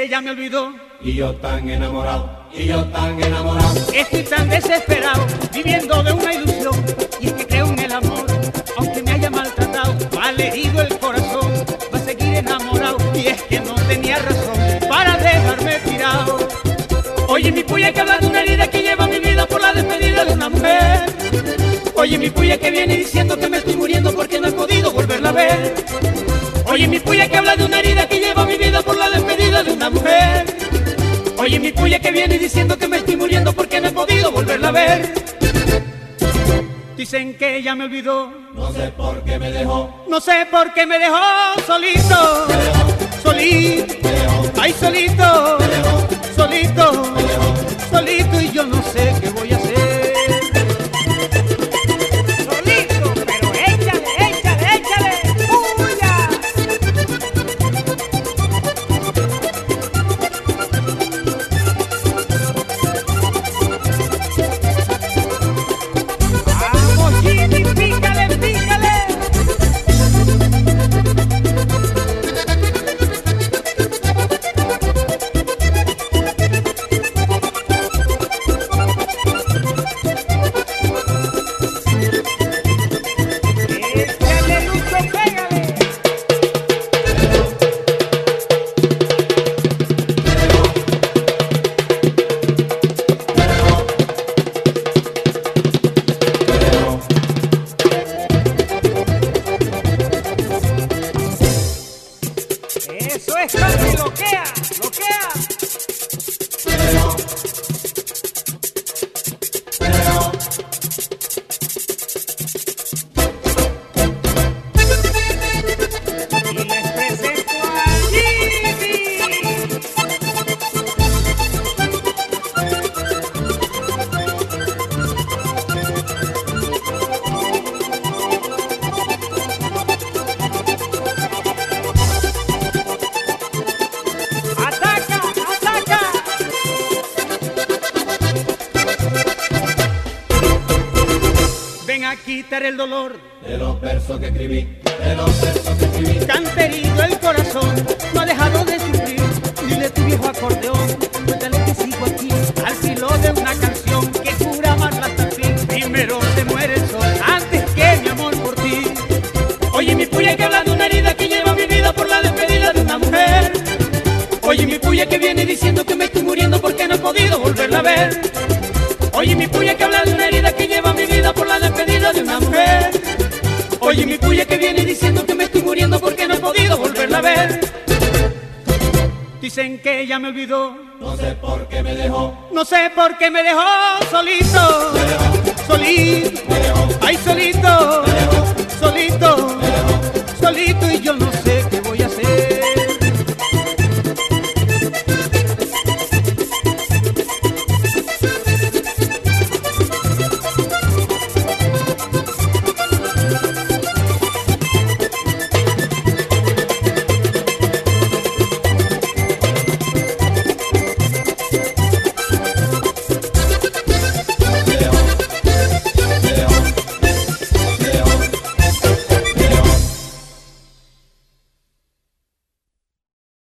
que ella me olvidó. Y yo tan enamorado, y yo tan enamorado. Estoy tan desesperado, viviendo de una ilusión. Y es que creo en el amor, aunque me haya maltratado, malherido el corazón, va a seguir enamorado. Y es que no tenía razón para dejarme tirado. Oye mi puya que habla de una herida que lleva mi vida por la despedida de una mujer. Oye mi puya que viene diciendo que me estoy muriendo porque no he podido volverla a ver. Oye mi puya que habla de una herida que lleva mi vida por la despedida de una mujer. Oye mi puya que viene diciendo que me estoy muriendo porque no he podido volverla a ver. Dicen que ella me olvidó, No sé por qué me dejó, no sé por qué me dejó solito, me dejó, solito, me dejó, ay solito, me dejó, solito, me dejó. solito y yo no sé qué voy a hacer. Solito, pero échale, échale, échale, ¡puya! Vamos, Jimmy, pícale, pícale. Échale, Lucho, pégale. Eso es, Carmen, loquea, loquea. Y les presento a Jimmy. ¡Ataca, ataca! Ven a quitar el dolor, De los versos que escribí, de los versos que escribí. canterido el corazón, no ha dejado de sufrir. Dile tu viejo acordeón, cuéntale que sigo aquí, al filo de una canción que cura amarla hasta el fin. Primero se muere el sol, antes que mi amor por ti. Oye mi puya que habla de una herida que lleva mi vida por la despedida de una mujer. Oye mi puya que viene diciendo que me estoy muriendo porque no he podido volverla a ver. Oye mi puya que habla de una herida que lleva mi vida por la despedida de una mujer. Oye mi puya que viene diciendo que me estoy muriendo porque no he podido volverla a ver. Dicen que ella me olvidó, No sé por qué me dejó, no sé por qué me dejó solito, me dejó, solito, me dejó, ay solito, me dejó.